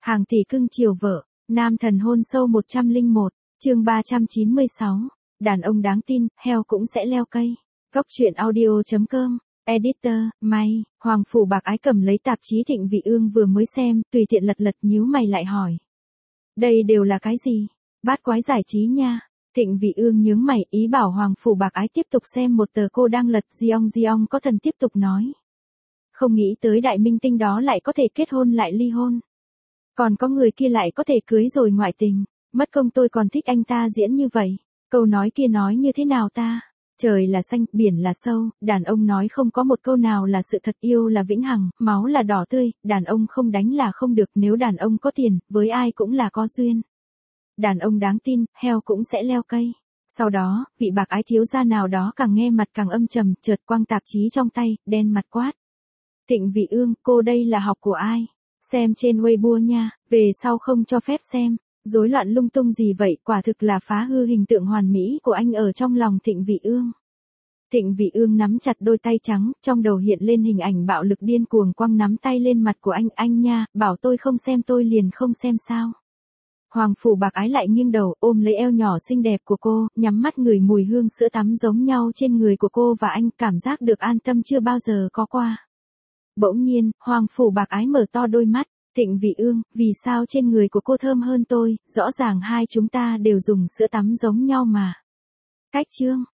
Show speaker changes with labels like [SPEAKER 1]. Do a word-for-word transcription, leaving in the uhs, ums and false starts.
[SPEAKER 1] Hàng tỷ cưng chiều vợ, nam thần hôn sâu một trăm lẻ một, chương ba trăm chín mươi sáu, đàn ông đáng tin, heo cũng sẽ leo cây. Góc truyện audio chấm com, editor, May, Hoàng Phủ Bạc Ái cầm lấy tạp chí Thịnh Vị Ương vừa mới xem, tùy tiện lật lật nhíu mày lại hỏi. Đây đều là cái gì? Bát quái giải trí nha. Thịnh Vị Ương nhướng mày, ý bảo Hoàng Phủ Bạc Ái tiếp tục xem một tờ cô đang lật. Giong Giong có thần tiếp tục nói. Không nghĩ tới đại minh tinh đó lại có thể kết hôn lại ly hôn. Còn có người kia lại có thể cưới rồi ngoại tình. Mất công tôi còn thích anh ta diễn như vậy. Câu nói kia nói như thế nào ta? Trời là xanh, biển là sâu, đàn ông nói không có một câu nào là sự thật, yêu là vĩnh hằng, máu là đỏ tươi, đàn ông không đánh là không được, nếu đàn ông có tiền, với ai cũng là có duyên. Đàn ông đáng tin, heo cũng sẽ leo cây. Sau đó, vị bạc ái thiếu gia nào đó càng nghe mặt càng âm trầm, chợt quăng tạp chí trong tay, đen mặt quát. Thịnh Vị Ương, cô đây là học của ai? Xem trên Weibo nha, về sau không cho phép xem. Rối loạn lung tung gì vậy, quả thực là phá hư hình tượng hoàn mỹ của anh ở trong lòng Thịnh Vị Ương. Thịnh Vị Ương nắm chặt đôi tay trắng, trong đầu hiện lên hình ảnh bạo lực điên cuồng quăng nắm tay lên mặt của anh. Anh nha, bảo tôi không xem tôi liền không xem sao. Hoàng Phủ Bạc Ái lại nghiêng đầu, ôm lấy eo nhỏ xinh đẹp của cô, nhắm mắt ngửi mùi hương sữa tắm giống nhau trên người của cô và anh, cảm giác được an tâm chưa bao giờ có qua. Bỗng nhiên, Hoàng Phủ Bạc Ái mở to đôi mắt. Thịnh Vị Ương, vì sao trên người của cô thơm hơn tôi, rõ ràng hai chúng ta đều dùng sữa tắm giống nhau mà. Cách chương.